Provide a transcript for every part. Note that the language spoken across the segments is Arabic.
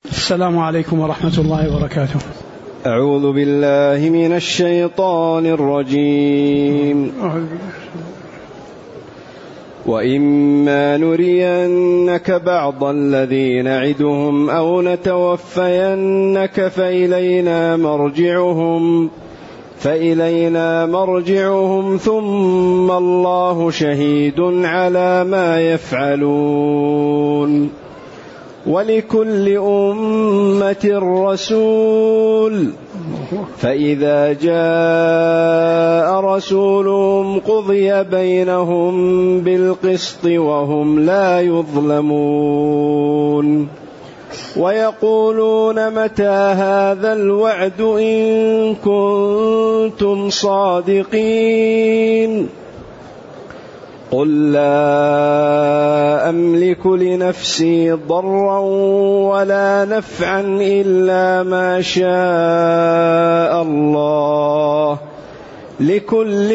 السلام عليكم ورحمة الله وبركاته. أعوذ بالله من الشيطان الرجيم. وإما نرينك بعض الذي نعدهم أو نتوفينك فإلينا مرجعهم ثم الله شهيد على ما يفعلون. ولكل أمة رسول فإذا جاء رسولهم قضي بينهم بالقسط وهم لا يظلمون. ويقولون متى هذا الوعد إن كنتم صادقين. قل لا أملك لنفسي ضرا ولا نفعا إلا ما شاء الله. لكل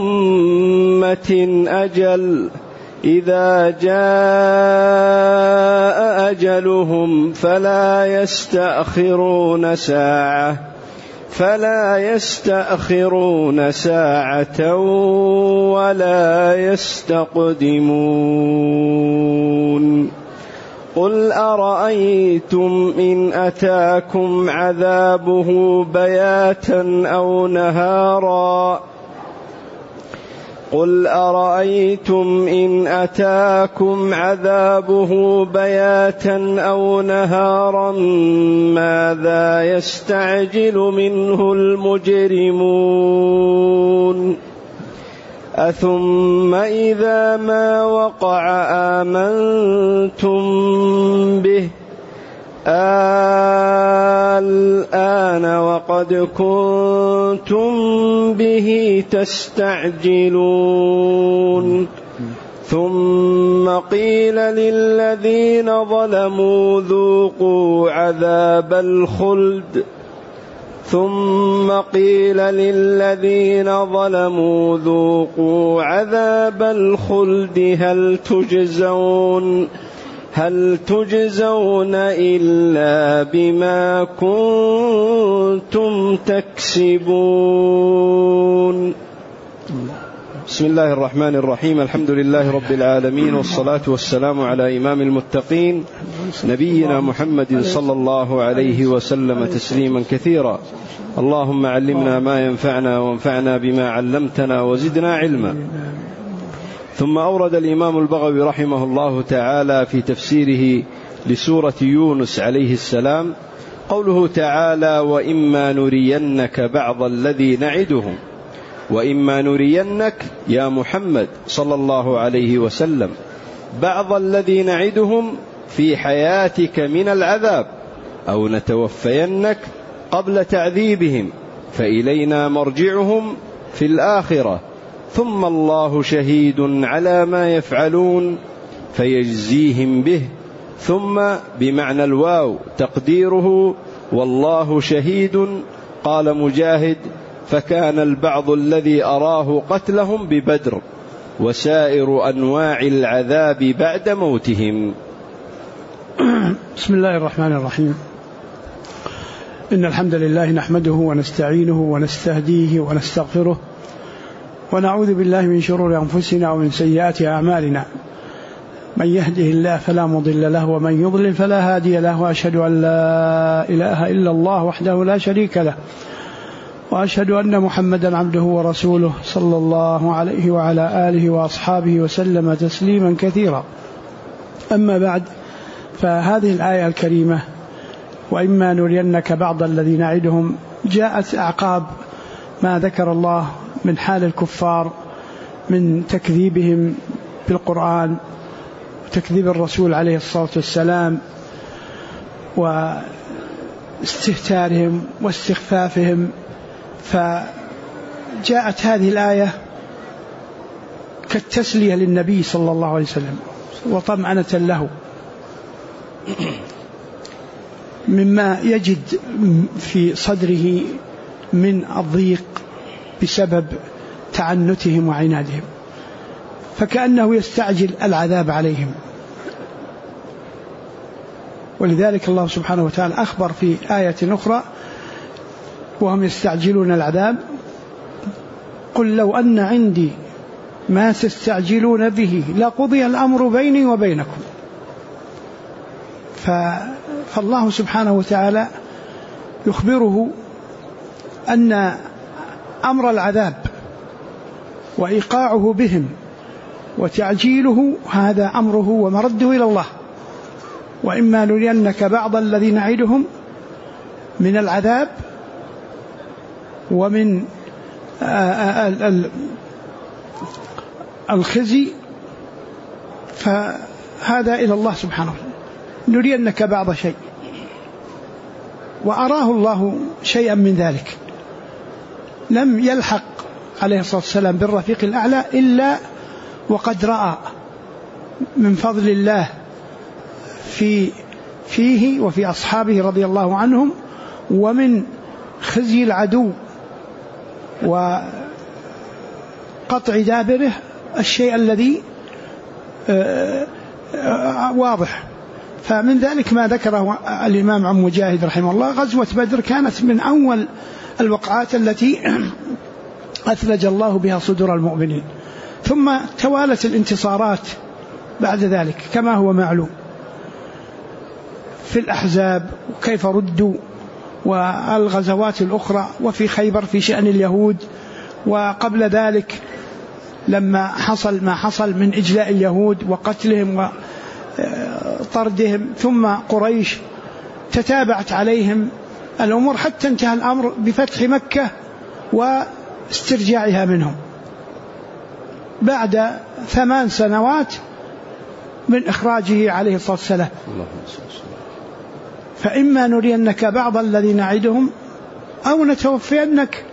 أمة أجل إذا جاء أجلهم فلا يستأخرون ساعة ولا يستقدمون. قل أرأيتم إن أتاكم عذابه بياتا أو نهارا ماذا يستعجل منه المجرمون. أثم إذا ما وقع آمنتم به الآن وقد كنتم به تستعجلون. ثم قيل للذين ظلموا ذوقوا عذاب الخلد هل تجزون إلا بما كنتم تكسبون. بسم الله الرحمن الرحيم. الحمد لله رب العالمين، والصلاة والسلام على إمام المتقين نبينا محمد صلى الله عليه وسلم تسليما كثيرا. اللهم علمنا ما ينفعنا وانفعنا بما علمتنا وزدنا علما. ثم أورد الإمام البغوي رحمه الله تعالى في تفسيره لسورة يونس عليه السلام قوله تعالى: وإما نرينك بعض الذي نعدهم. وإما نرينك يا محمد صلى الله عليه وسلم بعض الذي نعدهم في حياتك من العذاب أو نتوفينك قبل تعذيبهم فإلينا مرجعهم في الآخرة ثم الله شهيد على ما يفعلون فيجزيهم به. ثم بمعنى الواو تقديره والله شهيد. قال مجاهد: فكان البعض الذي أراه قتلهم ببدر وسائر أنواع العذاب بعد موتهم. بسم الله الرحمن الرحيم. إن الحمد لله نحمده ونستعينه ونستهديه ونستغفره ونعوذ بالله من شرور أنفسنا ومن سيئات أعمالنا. من يهده الله فلا مضل له ومن يضلل فلا هادي له. وأشهد أن لا إله إلا الله وحده لا شريك له، وأشهد أن محمدا عبده ورسوله صلى الله عليه وعلى آله وأصحابه وسلم تسليما كثيرا. أما بعد، فهذه الآية الكريمة وإما نرينك بعض الذي نعدهم جاءت أعقاب ما ذكر الله من حال الكفار من تكذيبهم بالقرآن وتكذيب الرسول عليه الصلاة والسلام واستهتارهم واستخفافهم. فجاءت هذه الآية كالتسلية للنبي صلى الله عليه وسلم وطمأنة له مما يجد في صدره من الضيق بسبب تعنتهم وعنادهم، فكأنه يستعجل العذاب عليهم. ولذلك الله سبحانه وتعالى أخبر في آية أخرى وهم يستعجلون العذاب قل لو أن عندي ما تستعجلون به لقضي الأمر بيني وبينكم. فالله سبحانه وتعالى يخبره أن أمر العذاب وإيقاعه بهم وتعجيله هذا أمره ومرده إلى الله. وإما نرينك بعض الذي نعدهم من العذاب ومن الخزي فهذا إلى الله سبحانه وتعالى، نرينك بعض شيء، وأراه الله شيئا من ذلك. لم يلحق عليه الصلاة والسلام بالرفيق الأعلى إلا وقد رأى من فضل الله فيه وفي أصحابه رضي الله عنهم، ومن خزي العدو وقطع دابره الشيء الذي واضح. فمن ذلك ما ذكره الإمام عن مجاهد رحمه الله، غزوة بدر كانت من أول الوقعات التي أثلج الله بها صدور المؤمنين، ثم توالت الانتصارات بعد ذلك كما هو معلوم في الأحزاب وكيف ردوا، والغزوات الأخرى، وفي خيبر في شأن اليهود، وقبل ذلك لما حصل ما حصل من إجلاء اليهود وقتلهم وطردهم، ثم قريش تتابعت عليهم الأمور حتى انتهى الأمر بفتح مكة واسترجاعها منهم بعد 8 سنوات من إخراجه عليه الصلاة والسلام. فإما نرينك بعض الذي نعدهم أو نتوفينك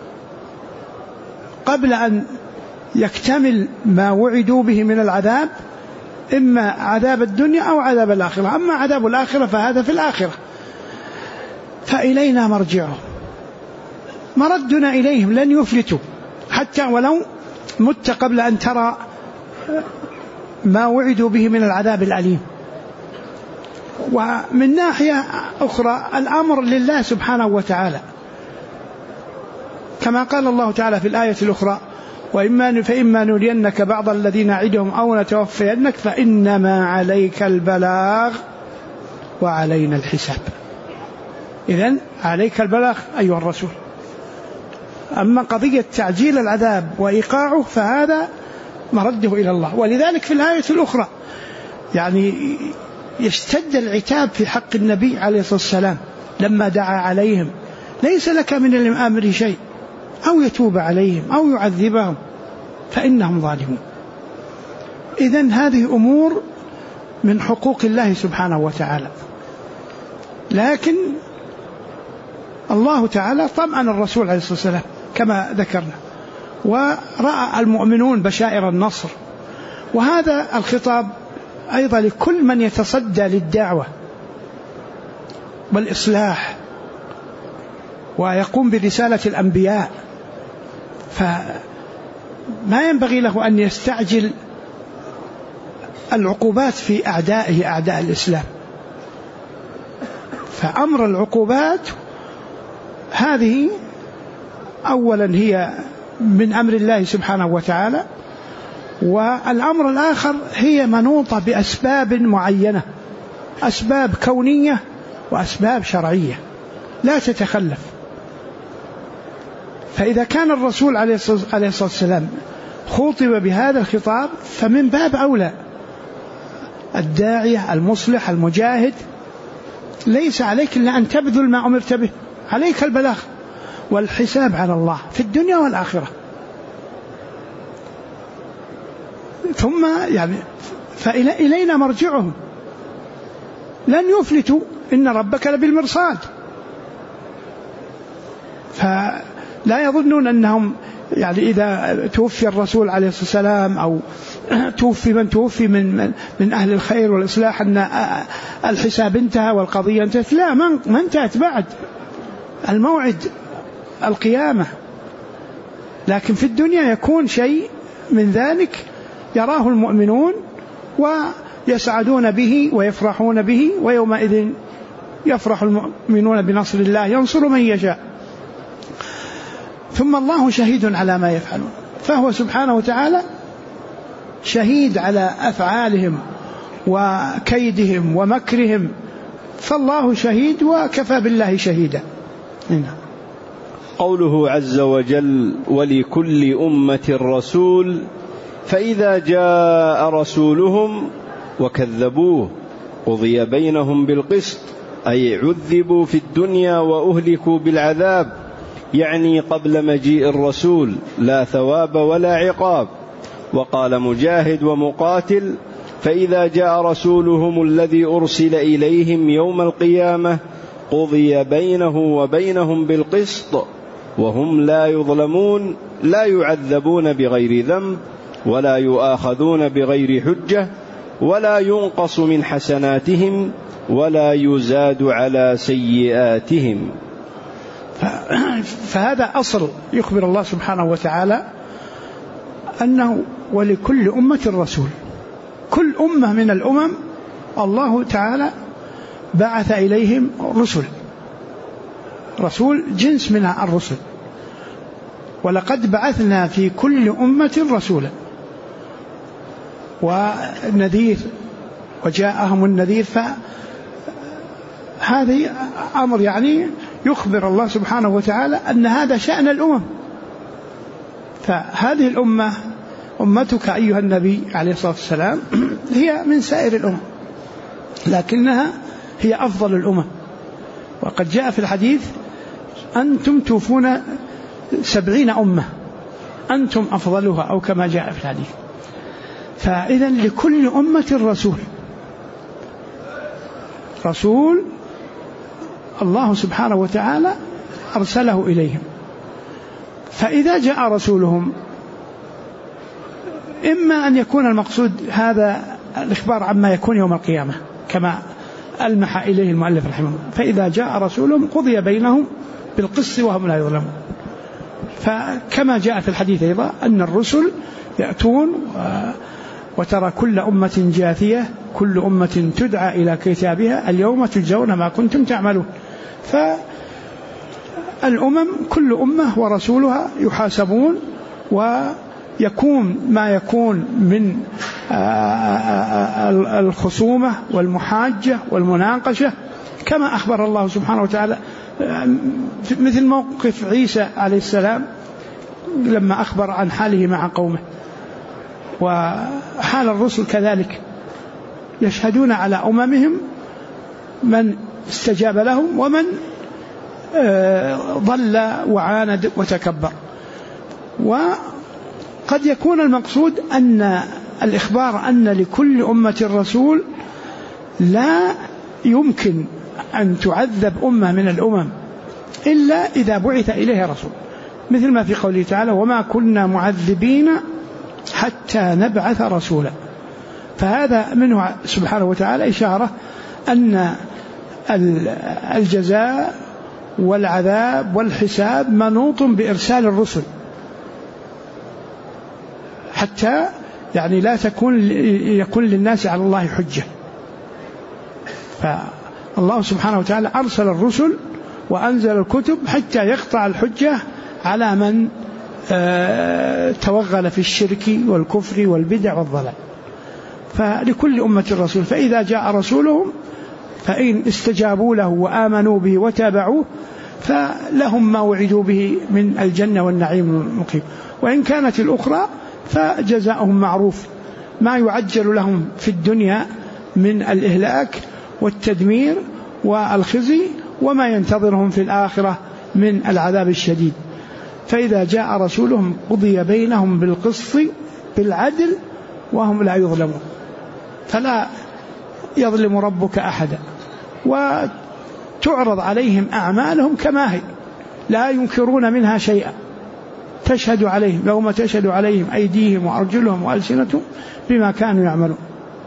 قبل أن يكتمل ما وعدوا به من العذاب، إما عذاب الدنيا أو عذاب الآخرة. أما عذاب الآخرة فهذا في الآخرة، فإلينا مرجعهم، مردنا إليهم لن يفلتوا حتى ولو مت قبل أن ترى ما وعدوا به من العذاب الأليم. ومن ناحية أخرى الأمر لله سبحانه وتعالى، كما قال الله تعالى في الآية الأخرى فإما نرينك بعض الذين نعدهم أو نتوفينك فإنما عليك البلاغ وعلينا الحساب. إذن عليك البلاغ أيها الرسول. أما قضية تعجيل العذاب وإيقاعه فهذا مرده إلى الله. ولذلك في الآية الأخرى يعني يشتد العتاب في حق النبي عليه الصلاة والسلام لما دعا عليهم، ليس لك من الأمر شيء، أو يتوب عليهم أو يعذبهم فإنهم ظالمون. إذن هذه أمور من حقوق الله سبحانه وتعالى، لكن الله تعالى طمأن الرسول عليه الصلاة والسلام كما ذكرنا، ورأى المؤمنون بشائر النصر. وهذا الخطاب أيضا لكل من يتصدى للدعوة والإصلاح ويقوم برسالة الأنبياء، فما ينبغي له أن يستعجل العقوبات في أعدائه أعداء الإسلام. فأمر العقوبات هذه أولا هي من أمر الله سبحانه وتعالى، والأمر الآخر هي منوطة بأسباب معينة، أسباب كونية وأسباب شرعية لا تتخلف. فإذا كان الرسول عليه الصلاة والسلام خوطب بهذا الخطاب فمن باب أولى الداعية المصلح المجاهد ليس عليك إلا أن تبذل ما أمرت به، عليك البلاغ والحساب على الله في الدنيا والآخرة. ثم يعني فإلينا مرجعهم لن يفلتوا، إن ربك لبالمرصاد. فلا يظنون أنهم يعني إذا توفي الرسول عليه الصلاة والسلام أو توفي من توفي من أهل الخير والإصلاح أن الحساب انتهى والقضية انتهت. لا، ما انتهت بعد، الموعد القيامة. لكن في الدنيا يكون شيء من ذلك يراه المؤمنون يسعدون به ويفرحون به، ويومئذ يفرح المؤمنون بنصر الله ينصر من يشاء. ثم الله شهيد على ما يفعلون، فهو سبحانه وتعالى شهيد على أفعالهم وكيدهم ومكرهم، فالله شهيد وكفى بالله شهيدا. قوله عز وجل: ولكل أمة رسول، فإذا جاء رسولهم وكذبوه قضي بينهم بالقسط، أي عذبوا في الدنيا وأهلكوا بالعذاب، يعني قبل مجيء الرسول لا ثواب ولا عقاب. وقال مجاهد ومقاتل: فإذا جاء رسولهم الذي أرسل إليهم يوم القيامة قضي بينه وبينهم بالقسط وهم لا يظلمون، لا يعذبون بغير ذنب ولا يؤاخذون بغير حجة ولا ينقص من حسناتهم ولا يزاد على سيئاتهم. فهذا أصل يخبر الله سبحانه وتعالى أنه ولكل أمة رسول. كل أمة من الأمم الله تعالى بعث إليهم رسول جنس من الرسل، ولقد بعثنا في كل أمة رسولا ونذير وجاءهم النذير. فهذا أمر يعني يخبر الله سبحانه وتعالى أن هذا شأن الأمم. فهذه الأمة أمتك أيها النبي عليه الصلاة والسلام هي من سائر الأمم، لكنها هي أفضل الأمم. وقد جاء في الحديث: أنتم توفون 70 أمة أنتم أفضلها، أو كما جاء في الحديث. فإذا لكل أمة رسول الله سبحانه وتعالى أرسله إليهم. فإذا جاء رسولهم إما أن يكون المقصود هذا الإخبار عما يكون يوم القيامة كما ألمح إليه المؤلف رحمه الله: فإذا جاء رسولهم قضي بينهم بالقسط وهم لا يظلمون. فكما جاء في الحديث أيضا أن الرسل يأتون وترى كل أمة جاثية، كل أمة تدعى إلى كتابها اليوم تجزون ما كنتم تعملون. فالأمم كل أمة ورسولها يحاسبون، ويكون ما يكون من الخصومة والمحاجة والمناقشة كما أخبر الله سبحانه وتعالى، مثل موقف عيسى عليه السلام لما أخبر عن حاله مع قومه. وحال الرسل كذلك، يشهدون على أممهم من استجاب لهم ومن ضل وعاند وتكبر. وقد يكون المقصود أن الإخبار أن لكل أمة رسول، لا يمكن أن تعذب أمة من الأمم إلا إذا بعث إليها رسول، مثل ما في قوله تعالى: وما كنا معذبين حتى نبعث رسولا. فهذا منه سبحانه وتعالى إشارة أن الجزاء والعذاب والحساب منوط بإرسال الرسل، حتى يعني لا يكون للناس على الله حجة. فالله سبحانه وتعالى أرسل الرسل وأنزل الكتب حتى يقطع الحجة على من توغل في الشرك والكفر والبدع والضلال. فلكل أمة رسول، فإذا جاء رسولهم فإن استجابوا له وآمنوا به وتابعوه فلهم ما وعدوا به من الجنة والنعيم المقيم، وإن كانت الأخرى فجزاؤهم معروف، ما يعجل لهم في الدنيا من الإهلاك والتدمير والخزي، وما ينتظرهم في الآخرة من العذاب الشديد. فإذا جاء رسولهم قضي بينهم بالقسط بالعدل وهم لا يظلمون. فلا يظلم ربك أحدا، وتعرض عليهم أعمالهم كما هي، لا ينكرون منها شيئا، تشهد عليهم يوم تشهد عليهم أيديهم وأرجلهم وألسنتهم بما كانوا يعملون.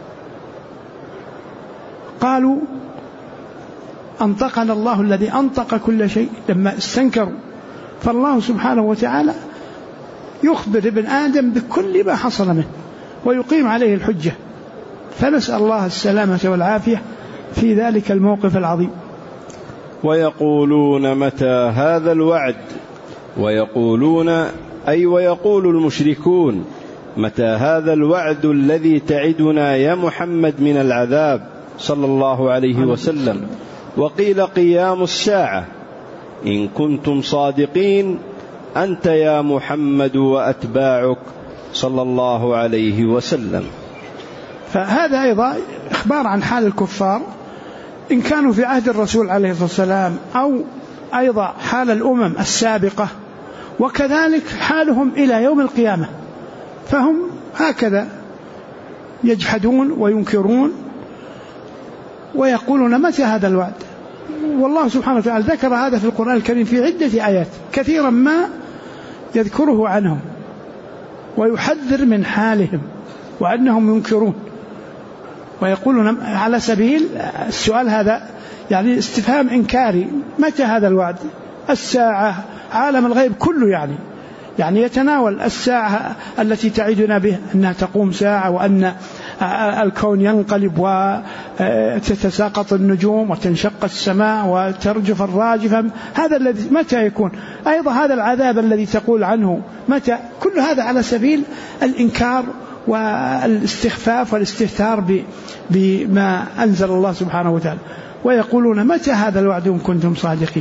قالوا: أنطقنا الله الذي أنطق كل شيء، لما استنكروا. فالله سبحانه وتعالى يخبر ابن آدم بكل ما حصل منه ويقيم عليه الحجة. فنسأل الله السلامة والعافية في ذلك الموقف العظيم. ويقولون متى هذا الوعد، ويقول المشركون متى هذا الوعد الذي تعدنا يا محمد من العذاب صلى الله عليه وسلم. وقيل قيام الساعة إن كنتم صادقين أنت يا محمد وأتباعك صلى الله عليه وسلم. فهذا أيضا إخبار عن حال الكفار إن كانوا في عهد الرسول عليه الصلاة والسلام، أو أيضا حال الأمم السابقة، وكذلك حالهم إلى يوم القيامة. فهم هكذا يجحدون وينكرون ويقولون متى هذا الوعد. والله سبحانه وتعالى ذكر هذا في القرآن الكريم في عدة آيات كثيرا ما يذكره عنهم ويحذر من حالهم وأنهم ينكرون ويقولون على سبيل السؤال هذا يعني استفهام إنكاري، متى هذا الوعد؟ الساعة، عالم الغيب كله يعني يتناول الساعة التي تعدنا به أنها تقوم ساعة، وأن الكون ينقلب وتتساقط النجوم وتنشق السماء وترجف الراجفة. هذا الذي متى يكون؟ أيضا هذا العذاب الذي تقول عنه متى؟ كل هذا على سبيل الإنكار والاستخفاف والاستهتار بما أنزل الله سبحانه وتعالى. ويقولون متى هذا الوعد إن كنتم صادقين.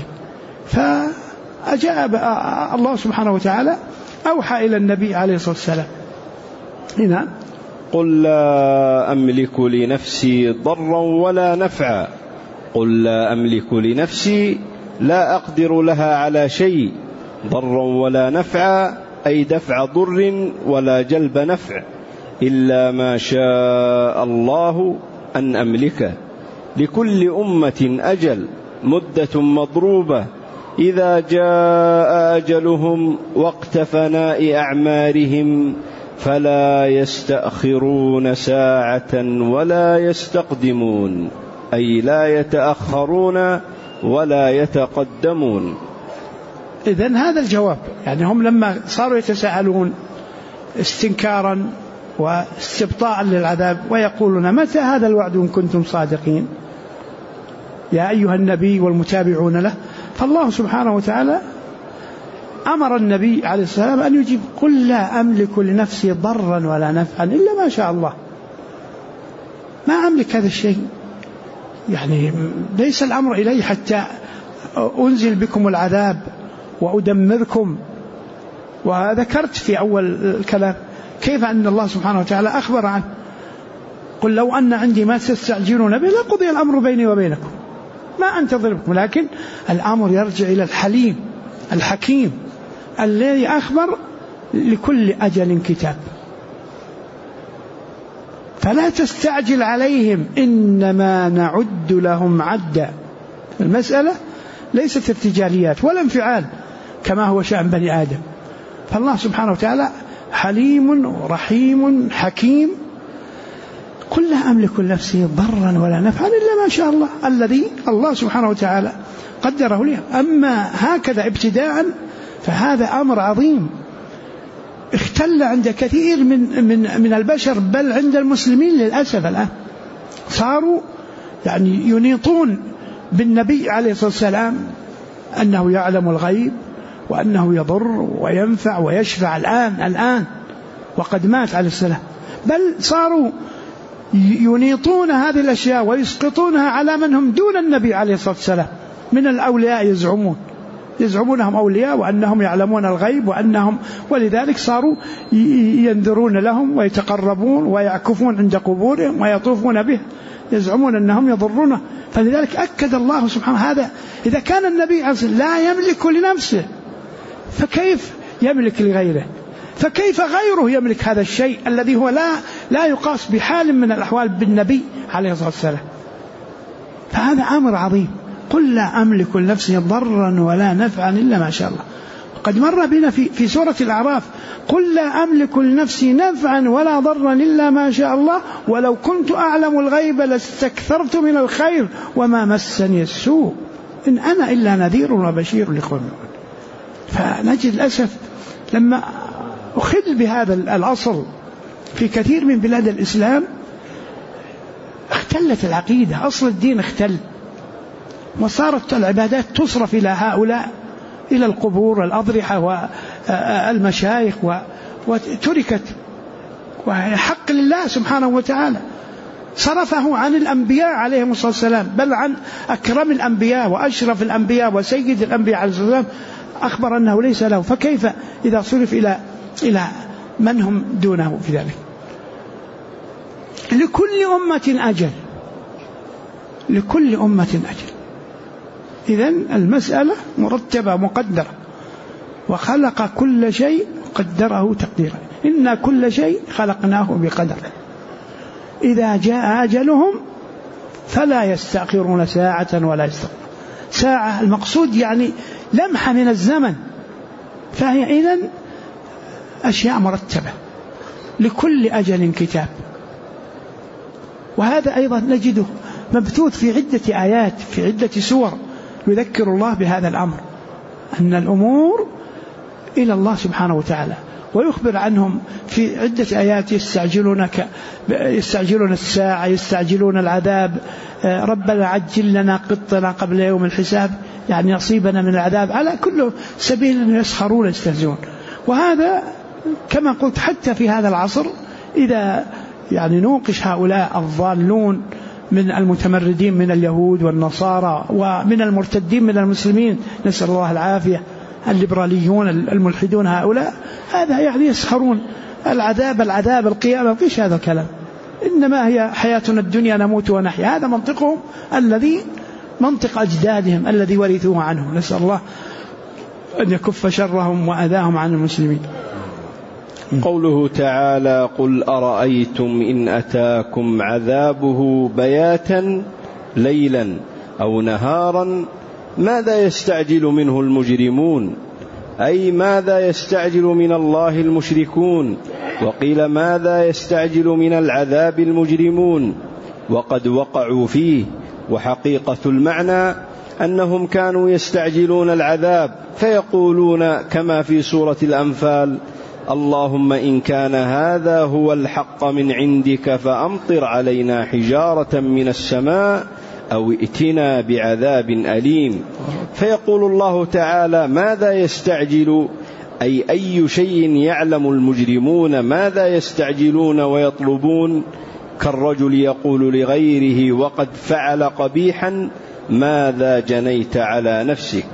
فأجاب الله سبحانه وتعالى أوحى إلى النبي عليه الصلاة والسلام هنا: قل لا أملك لنفسي ضرا ولا نفعا، قل لا أملك لنفسي لا أقدر لها على شيء، ضرا ولا نفعا أي دفع ضر ولا جلب نفع، إلا ما شاء الله أن أملكه، لكل أمة أجل مدة مضروبة، إذا جاء أجلهم وقت فناء أعمارهم فلا يستأخرون ساعة ولا يستقدمون، أي لا يتأخرون ولا يتقدمون. إذن هذا الجواب، يعني هم لما صاروا يتساءلون استنكارا واستبطاء للعذاب ويقولون متى هذا الوعد إن كنتم صادقين يا أيها النبي والمتابعون له، فالله سبحانه وتعالى أمر النبي عليه الصلاة والسلام أن يجيب: قل لا أملك لنفسي ضرا ولا نفعا إلا ما شاء الله. ما أملك هذا الشيء، يعني ليس الأمر إلي حتى أنزل بكم العذاب وأدمركم. وذكرت في أول الكلام كيف أن الله سبحانه وتعالى أخبر عنه: قل لو أن عندي ما تستعجلون به لقضي الأمر بيني وبينكم ما أنتظر بكم. لكن الأمر يرجع إلى الحليم الحكيم الذي أخبر لكل أجل كتاب، فلا تستعجل عليهم إنما نعد لهم عدا. المسألة ليست ارتجاليات ولا انفعال كما هو شأن بني آدم، فالله سبحانه وتعالى حليم رحيم حكيم. قل لا أملك لنفسي ضرا ولا نفعا إلا ما شاء الله، الذي الله سبحانه وتعالى قدره لي. أما هكذا ابتداء فهذا أمر عظيم اختل عند كثير من البشر، بل عند المسلمين للأسف الآن صاروا يعني ينيطون بالنبي عليه الصلاة والسلام أنه يعلم الغيب وأنه يضر وينفع ويشفع الآن وقد مات عليه السلام، بل صاروا ينيطون هذه الأشياء ويسقطونها على من هم دون النبي عليه الصلاة والسلام من الأولياء. يزعمونهم أولياء وأنهم يعلمون الغيب وأنهم، ولذلك صاروا ينذرون لهم ويتقربون ويعكفون عند قبورهم ويطوفون به، يزعمون أنهم يضرونه. فلذلك أكد الله سبحانه هذا. إذا كان النبي لا يملك لنفسه فكيف يملك لغيره؟ فكيف غيره يملك هذا الشيء الذي هو لا يقاس بحال من الأحوال بالنبي عليه الصلاة والسلام؟ فهذا أمر عظيم. قل لا أملك لنفسي ضرا ولا نفعا إلا ما شاء الله. قد مر بنا في سورة الأعراف: قل لا أملك لنفسي نفعا ولا ضرا إلا ما شاء الله ولو كنت أعلم الغيب لاستكثرت من الخير وما مسني السوء إن أنا إلا نذير وبشير لقوم يؤمنون. فنجد للأسف لما أخذ بهذا الأصل في كثير من بلاد الإسلام اختلت العقيدة، أصل الدين اختل، وصارت العبادات تصرف إلى هؤلاء، إلى القبور والأضرحة والمشايخ، وتركت وحق لله سبحانه وتعالى، صرفه عن الأنبياء عليهم الصلاة والسلام، بل عن أكرم الأنبياء وأشرف الأنبياء وسيد الأنبياء عليه الصلاة والسلام، أخبر أنه ليس له، فكيف إذا صرف إلى من هم دونه في ذلك؟ لكل أمة أجل، لكل أمة أجل. إذن المسألة مرتبة مقدرة، وخلق كل شيء قدره تقديرا، إن كل شيء خلقناه بقدر، إذا جاء أجلهم فلا يستأخرون ساعة ولا يستقدمون. ساعة المقصود يعني لمحة من الزمن، فهي إذن أشياء مرتبة، لكل أجل كتاب. وهذا أيضا نجده مبثوث في عدة آيات، في عدة سور يذكر الله بهذا الأمر، أن الأمور إلى الله سبحانه وتعالى، ويخبر عنهم في عدة آيات، يستعجلون الساعة، يستعجلون العذاب، ربنا عجل لنا قطنا قبل يوم الحساب، يعني يصيبنا من العذاب، على كل سبيل يسخرون يستهزئون. وهذا كما قلت حتى في هذا العصر، إذا يعني نوقش هؤلاء الضالون من المتمردين من اليهود والنصارى ومن المرتدين من المسلمين، نسأل الله العافية، الليبراليون الملحدون هؤلاء، هذا يعني يسخرون، العذاب القيامة، فيش هذا الكلام، إنما هي حياتنا الدنيا نموت ونحيا، هذا منطقهم الذي منطق أجدادهم الذي ورثوه عنه، نسأل الله أن يكف شرهم وأذاهم عن المسلمين. قوله تعالى: قل أرأيتم إن أتاكم عذابه بياتا ليلا أو نهارا ماذا يستعجل منه المجرمون، أي ماذا يستعجل من الله المشركون، وقيل ماذا يستعجل من العذاب المجرمون، وقد وقعوا فيه. وحقيقة المعنى أنهم كانوا يستعجلون العذاب، فيقولون كما في سورة الأنفال: اللهم إن كان هذا هو الحق من عندك فأمطر علينا حجارة من السماء أو ائتنا بعذاب أليم. فيقول الله تعالى: ماذا يستعجل، أي شيء يعلم المجرمون ماذا يستعجلون ويطلبون، كالرجل يقول لغيره وقد فعل قبيحا: ماذا جنيت على نفسك.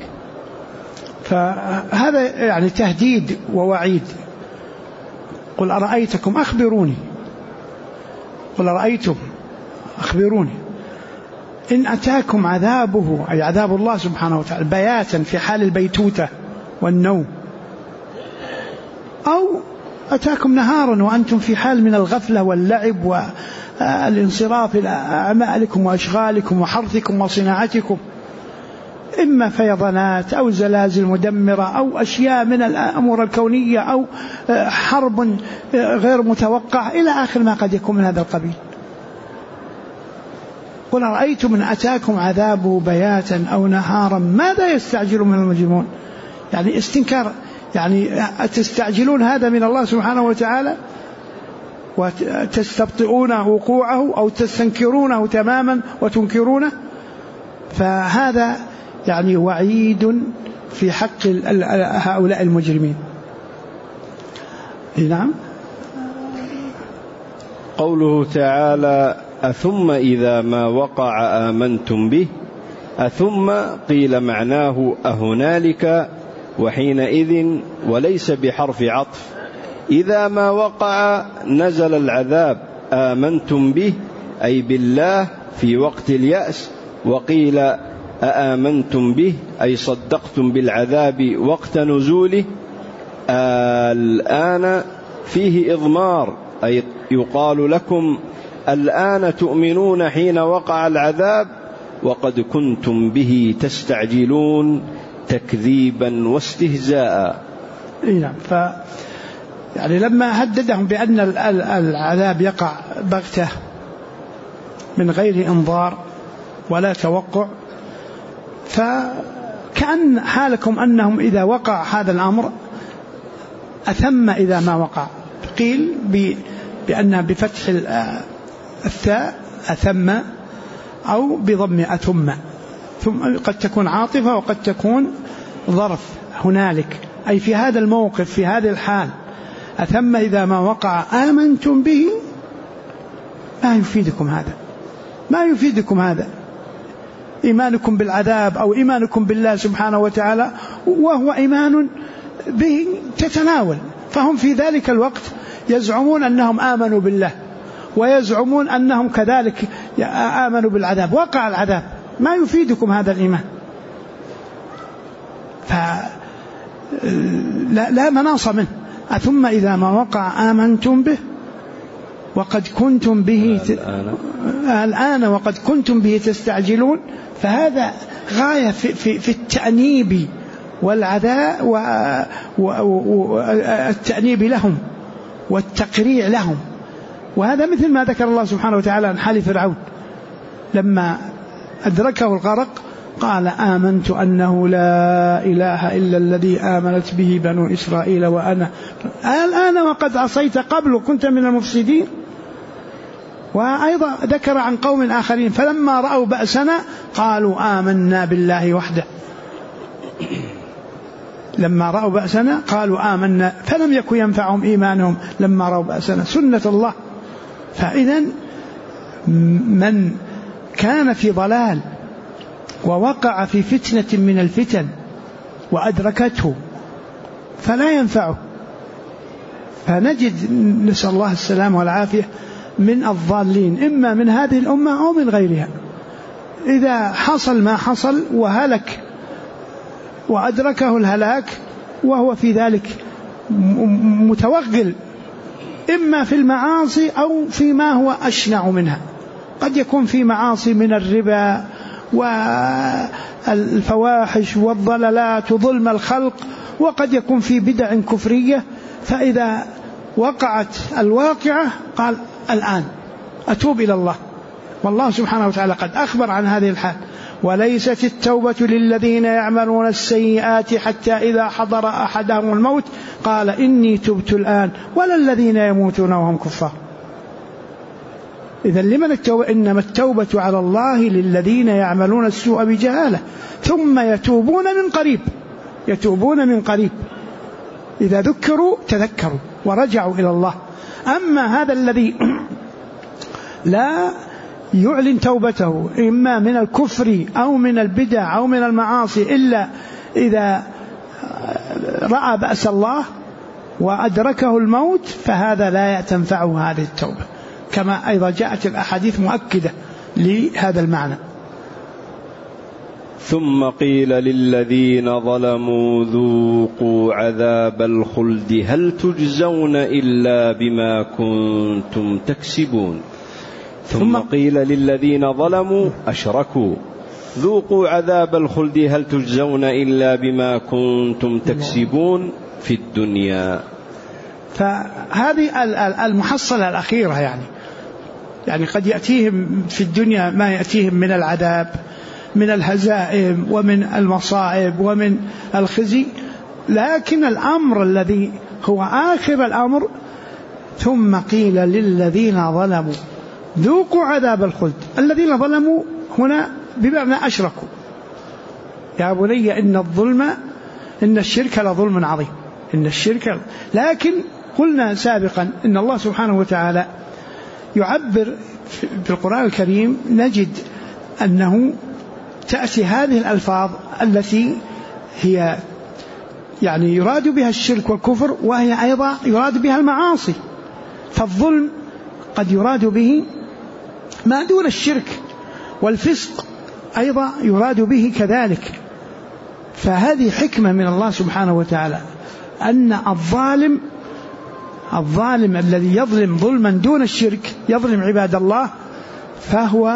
فهذا يعني تهديد ووعيد. قل أرأيتكم، أخبروني، قل أرأيتم أخبروني إن أتاكم عذابه، أي عذاب الله سبحانه وتعالى، بياتا في حال البيتوتة والنوم، أو أتاكم نهارا وأنتم في حال من الغفلة واللعب والانصراف إلى أعمالكم وأشغالكم وحرثكم وصناعتكم، إما فيضانات أو زلازل مدمرة أو أشياء من الأمور الكونية أو حرب غير متوقعة إلى آخر ما قد يكون من هذا القبيل. قل رأيتم من أتاكم عذابه بياتا أو نهارا ماذا يستعجل من المجرمون، يعني استنكار، يعني تستعجلون هذا من الله سبحانه وتعالى وتستبطئون وقوعه أو تستنكرونه تماما وتنكرونه، فهذا يعني وعيد في حق هؤلاء المجرمين. نعم. قوله تعالى: أثم إذا ما وقع آمنتم به، أثم قيل معناه أهنالك وحينئذ، وليس بحرف عطف. إذا ما وقع نزل العذاب آمنتم به أي بالله في وقت اليأس، وقيل أآمنتم به أي صدقتم بالعذاب وقت نزوله. الآن فيه إضمار، أي يقال لكم الآن تؤمنون حين وقع العذاب وقد كنتم به تستعجلون تكذيبا واستهزاء. نعم. يعني لما هددهم بأن العذاب يقع بغتة من غير إنذار ولا توقع، فكأن حالكم أنهم إذا وقع هذا الأمر أثم إذا ما وقع. قيل بأنها بفتح الثاء أثم أو بضم أثم، ثم قد تكون عاطفة وقد تكون ظرف هنالك، أي في هذا الموقف في هذه الحال. أثم إذا ما وقع آمنتم به ما يفيدكم هذا، ما يفيدكم هذا إيمانكم بالعذاب أو إيمانكم بالله سبحانه وتعالى، وهو إيمان به تتناول. فهم في ذلك الوقت يزعمون أنهم آمنوا بالله ويزعمون أنهم كذلك آمنوا بالعذاب، وقع العذاب، ما يفيدكم هذا الإيمان. فلا مناص منه. ثم إذا ما وقع آمنتم به وقد كنتم به الآن وقد كنتم به تستعجلون، فهذا غاية في التأنيب والعداء والتأنيب لهم والتقريع لهم. وهذا مثل ما ذكر الله سبحانه وتعالى عن حال فرعون لما أدركه الغرق قال آمنت أنه لا إله إلا الذي آمنت به بنو إسرائيل وأنا الآن وقد عصيت قبل كنت من المفسدين. وأيضا ذكر عن قوم آخرين فلما رأوا بأسنا قالوا آمنا بالله وحده، لما رأوا بأسنا قالوا آمنا، فلم يكن ينفعهم إيمانهم لما رأوا بأسنا، سنة الله. فإذا من كان في ضلال ووقع في فتنة من الفتن وأدركته فلا ينفعه. فنجد نسأل الله السلام والعافية من الضالين إما من هذه الأمة أو من غيرها، إذا حصل ما حصل وهلك وأدركه الهلاك وهو في ذلك متوغل إما في المعاصي أو فيما هو أشنع منها. قد يكون في معاصي من الربا والفواحش والضلالات وظلم الخلق، وقد يكون في بدع كفرية، فإذا وقعت الواقعة قال الآن أتوب إلى الله. والله سبحانه وتعالى قد أخبر عن هذه الحال: وليست التوبة للذين يعملون السيئات حتى إذا حضر أحدهم الموت قال إني تبت الآن ولا الذين يموتون وهم كفار. إذن لمن التوبة؟ إنما التوبة على الله للذين يعملون السوء بجهالة ثم يتوبون من قريب إذا ذكروا تذكروا ورجعوا إلى الله. أما هذا الذي لا يعلن توبته إما من الكفر أو من البدع أو من المعاصي إلا إذا رأى بأس الله وأدركه الموت، فهذا لا تنفعه هذه التوبة، كما أيضا جاءت الأحاديث مؤكدة لهذا المعنى. ثم قيل للذين ظلموا ذوقوا عذاب الخلد هل تجزون إلا بما كنتم تكسبون. ثم قيل للذين ظلموا أشركوا ذوقوا عذاب الخلد هل تجزون إلا بما كنتم تكسبون في الدنيا. فهذه المحصلة الأخيرة يعني قد يأتيهم في الدنيا ما يأتيهم من العذاب من الهزائم ومن المصائب ومن الخزي، لكن الأمر الذي هو آخر الأمر ثم قيل للذين ظلموا ذوقوا عذاب الخلد. الذين ظلموا هنا بمعنى أشركوا. يا بني إن الشرك لظلم عظيم، إن الشرك. لكن قلنا سابقا إن الله سبحانه وتعالى يعبر في القرآن الكريم، نجد أنه تأتي هذه الألفاظ التي هي يراد بها الشرك والكفر، وهي أيضا يراد بها المعاصي. فالظلم قد يراد به ما دون الشرك، والفسق أيضا يراد به كذلك. فهذه حكمة من الله سبحانه وتعالى، أن الظالم الذي يظلم ظلما دون الشرك، يظلم عباد الله، فهو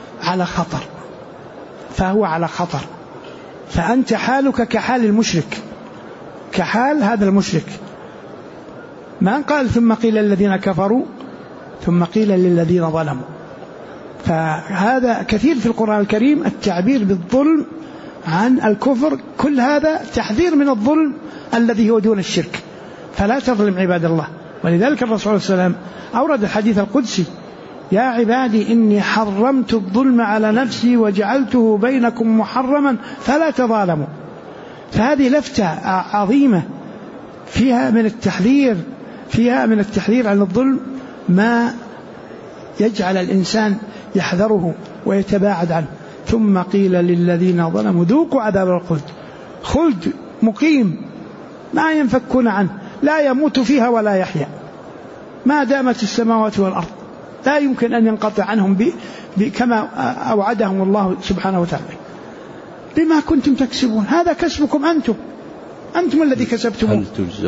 على خطر. فأنت حالك كحال المشرك، كحال هذا المشرك. ما قال ثم قيل للذين كفروا ثم قيل للذين ظلموا. فهذا كثير في القرآن الكريم التعبير بالظلم عن الكفر، كل هذا تحذير من الظلم الذي هو دون الشرك، فلا تظلم عباد الله. ولذلك الرسول صلى الله عليه وسلم أورد الحديث القدسي يا عبادي إني حرمت الظلم على نفسي وجعلته بينكم محرما فلا تظالموا. فهذه لفتة عظيمة فيها من التحذير عن الظلم ما يجعل الإنسان يحذره ويتباعد عنه. ثم قيل للذين ظلموا ذوقوا عذاب الخلد، خلد مقيم ما ينفكون عنه، لا يموت فيها ولا يحيا ما دامت السماوات والأرض، لا يمكن أن ينقطع عنهم كما أوعدهم الله سبحانه وتعالى. بما كنتم تكسبون، هذا كسبكم أنتم الذي كسبتموه.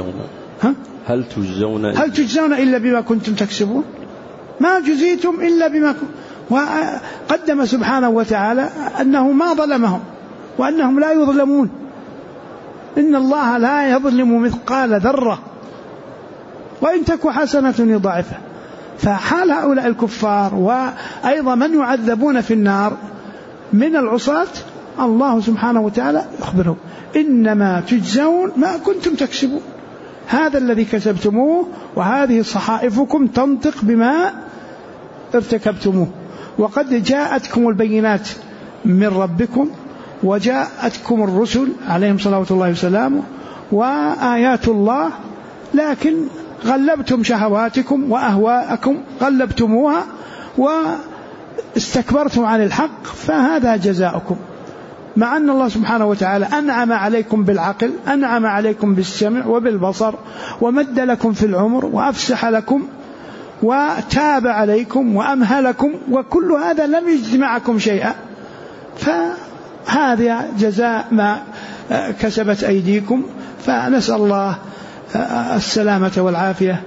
هل تجزون إلا بما كنتم تكسبون؟ ما جزيتم إلا بما كنتم. وقدم سبحانه وتعالى أنه ما ظلمهم وأنهم لا يظلمون، إن الله لا يظلم مثقال ذرة وإن تك حسنة يضاعفها. فحال هؤلاء الكفار وأيضا من يعذبون في النار من العصاة الله سبحانه وتعالى يخبرهم إنما تجزون ما كنتم تكسبون، هذا الذي كسبتموه، وهذه صحائفكم تنطق بما ارتكبتموه. وقد جاءتكم البينات من ربكم وجاءتكم الرسل عليهم صلوات الله وسلامه وآيات الله، لكن غلبتم شهواتكم وأهواءكم، غلبتموها واستكبرتم عن الحق، فهذا جزاؤكم. مع أن الله سبحانه وتعالى أنعم عليكم بالعقل، أنعم عليكم بالسمع وبالبصر، ومد لكم في العمر وأفسح لكم وتاب عليكم وأمهلكم، وكل هذا لم يجد معكم شيئا، فهذا جزاء ما كسبت أيديكم. فنسأل الله السلامة والعافية.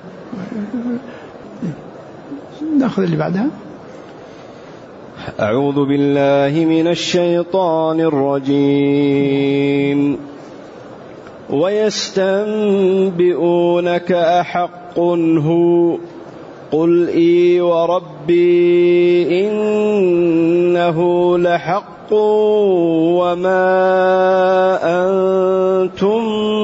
نأخذ اللي بعدها. أعوذ بالله من الشيطان الرجيم. ويستنبئونك أحق هو قل إي وربي إنه لحق وما أنتم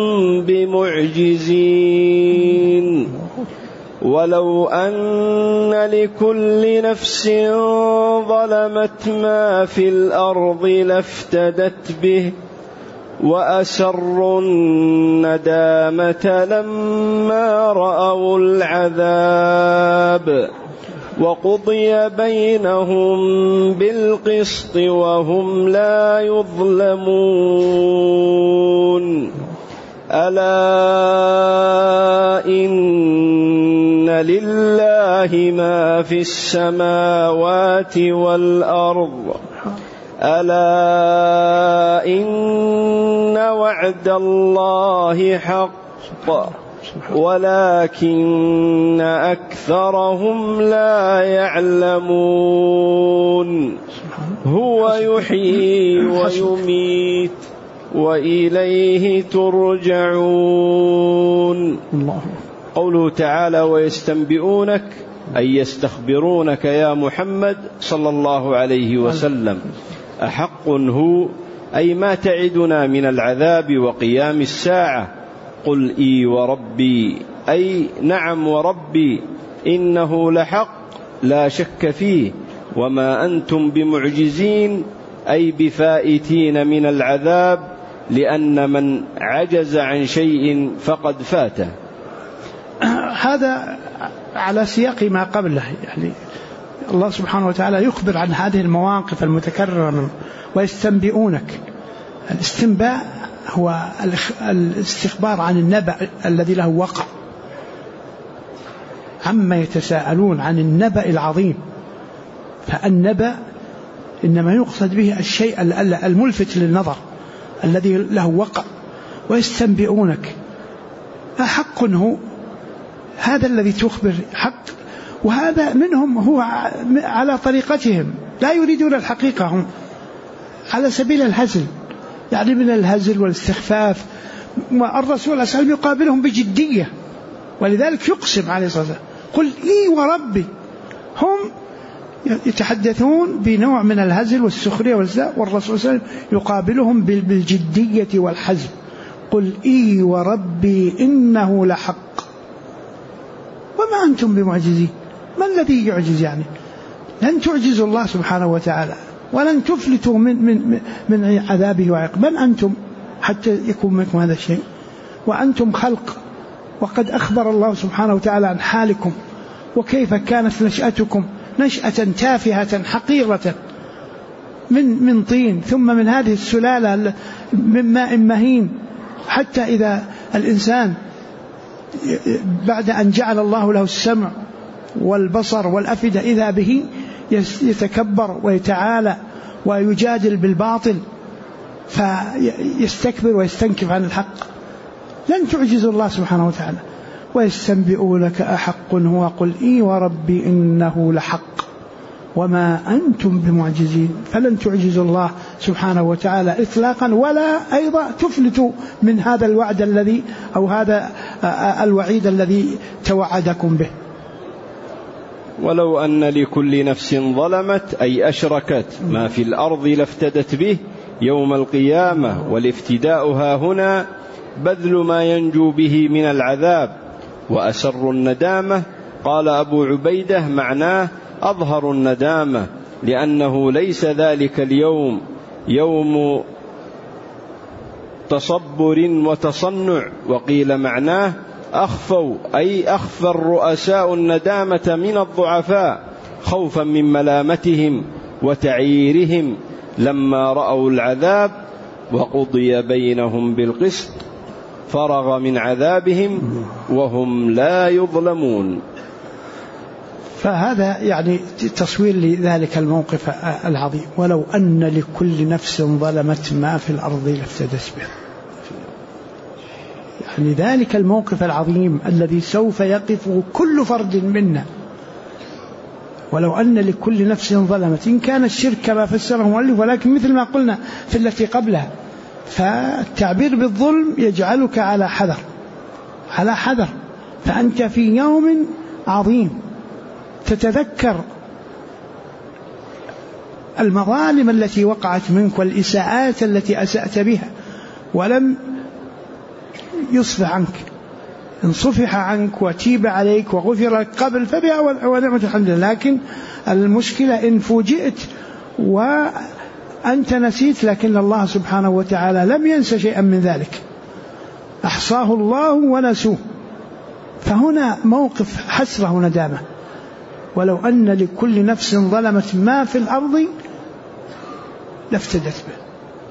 بمعجزين ولو أن لكل نفس ظلمت ما في الأرض لافتدت به وأسروا الندامة لما رأوا العذاب وقضي بينهم بالقسط وهم لا يظلمون ألا إن لله ما في السماوات والأرض ألا إن وعد الله حق ولكن أكثرهم لا يعلمون هو يحيي ويميت وإليه ترجعون. قوله تعالى ويستنبئونك أي يستخبرونك يا محمد صلى الله عليه وسلم أحق هو أي ما تعدنا من العذاب وقيام الساعة. قل إي وربي أي نعم وربي إنه لحق لا شك فيه وما أنتم بمعجزين أي بفائتين من العذاب لأن من عجز عن شيء فقد فاته. هذا على سياق ما قبله، يعني الله سبحانه وتعالى يخبر عن هذه المواقف المتكررة. ويستنبئونك، الاستنباء هو الاستخبار عن النبأ الذي له وقع، عما يتساءلون عن النبأ العظيم. فالنبأ إنما يقصد به الشيء الملفت للنظر الذي له وقع. ويستنبئونك أحق هو، هذا الذي تخبر حق، وهذا منهم هو على طريقتهم، لا يريدون الحقيقة، هم على سبيل الهزل، يعني من الهزل والاستخفاف. والرسول صلى الله عليه وسلم يقابلهم بجدية، ولذلك يقسم عليه الصلاة والسلام قل إي وربي. هم يتحدثون بنوع من الهزل والسخرية والزاء، والرسول صلى الله عليه وسلم يقابلهم بالجدية والحزم. قل إي وربي إنه لحق وما أنتم بمعجزين. ما الذي يعجز؟ يعني لن تعجزوا الله سبحانه وتعالى ولن تفلتوا من عذابه وعقابه. من أنتم حتى يكون منكم هذا الشيء وأنتم خلق، وقد أخبر الله سبحانه وتعالى عن حالكم وكيف كانت نشأتكم، نشأة تافهة حقيرة من طين، ثم من هذه السلالة من ماء مهين، حتى إذا الإنسان بعد أن جعل الله له السمع والبصر والأفئدة إذا به يتكبر ويتعالى ويجادل بالباطل فيستكبر ويستنكف عن الحق. لن تعجز الله سبحانه وتعالى. ويستنبئونك أحق هو قل إي وربي إنه لحق وما أنتم بمعجزين. فلن تعجزوا الله سبحانه وتعالى إطلاقا، ولا أيضا تفلتوا من هذا الوعد الذي أو هذا الوعيد الذي توعدكم به. ولو أن لكل نفس ظلمت أي أشركت ما في الأرض لافتدت به يوم القيامة، والافتداء هنا بذل ما ينجو به من العذاب. وأسر الندامة قال أبو عبيدة معناه أظهر الندامة، لأنه ليس ذلك اليوم يوم تصبر وتصنع. وقيل معناه أخفوا أي أخفى الرؤساء الندامة من الضعفاء خوفا من ملامتهم وتعييرهم لما رأوا العذاب، وقضي بينهم بالقسط فرغ من عذابهم وهم لا يظلمون. فهذا يعني تصوير لذلك الموقف العظيم. ولو أن لكل نفس ظلمت ما في الأرض لافتدت به، يعني ذلك الموقف العظيم الذي سوف يقفه كل فرد منا. ولو أن لكل نفس ظلمت، إن كان الشرك كما فسره المؤلف، ولكن مثل ما قلنا في التي قبلها، فالتعبير بالظلم يجعلك على حذر، فأنت في يوم عظيم تتذكر المظالم التي وقعت منك والإساءات التي أسأت بها ولم يصفح عنك. إن صفح عنك وتيب عليك وغفر لك قبل فبها ونعمة الحمد لله. لكن المشكلة إن فوجئت وأنت نسيت، لكن الله سبحانه وتعالى لم ينسى شيئا من ذلك، أحصاه الله ونسوه. فهنا موقف حسرة وندامة. ولو أن لكل نفس ظلمت ما في الأرض لافتدت به،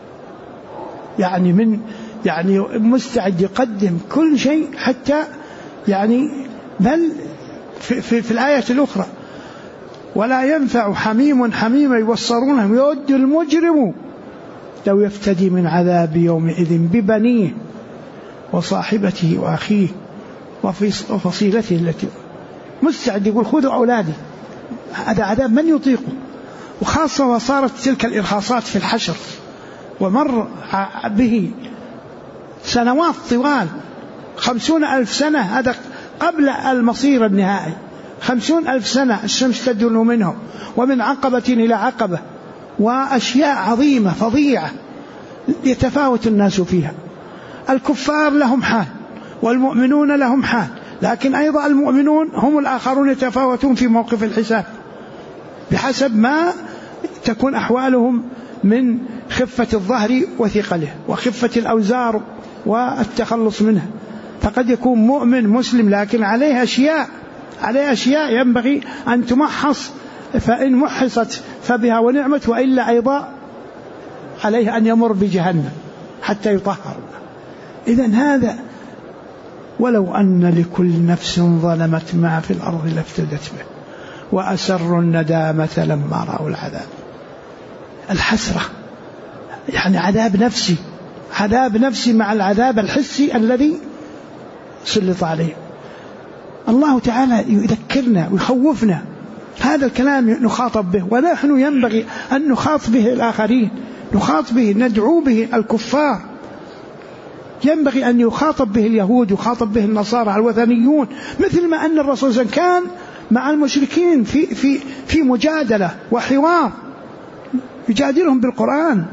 يعني مستعد يقدم كل شيء حتى يعني بل في الآية الأخرى ولا ينفع حميم حميما يبصرونهم يود المجرم لو يفتدي من عذاب يومئذ ببنيه وصاحبته وأخيه وفصيلته التي مستعد يقول خذوا أولادي. هذا عذاب من يطيقه، وخاصة وصارت تلك الإرهاصات في الحشر ومر به سنوات طوال 50,000 سنة، هذا قبل المصير النهائي 50,000 سنة الشمس تدن منه ومن عقبة إلى عقبة، وأشياء عظيمة فظيعة يتفاوت الناس فيها. الكفار لهم حال والمؤمنون لهم حال، لكن أيضا المؤمنون هم الآخرون يتفاوتون في موقف الحساب بحسب ما تكون أحوالهم من خفة الظهر وثقله وخفة الأوزار والتخلص منها. فقد يكون مؤمن مسلم لكن عليه أشياء ينبغي أن تمحص، فإن محصت فبها ونعمت، وإلا أيضا عليه أن يمر بجهنم حتى يطهر. إذن هذا ولو أن لكل نفس ظلمت ما في الأرض لافتدت به وأسروا الندامة لما رأوا العذاب. الحسرة يعني عذاب نفسي مع العذاب الحسي الذي سلط عليه. الله تعالى يذكرنا ويخوفنا، هذا الكلام نخاطب به، ونحن ينبغي أن نخاطب به الآخرين، نخاطب به ندعو به الكفار، ينبغي أن يخاطب به اليهود يخاطب به النصارى الوثنيون، مثل ما أن الرسول صلى الله عليه وسلم كان مع المشركين في مجادلة وحوار، يجادلهم بالقرآن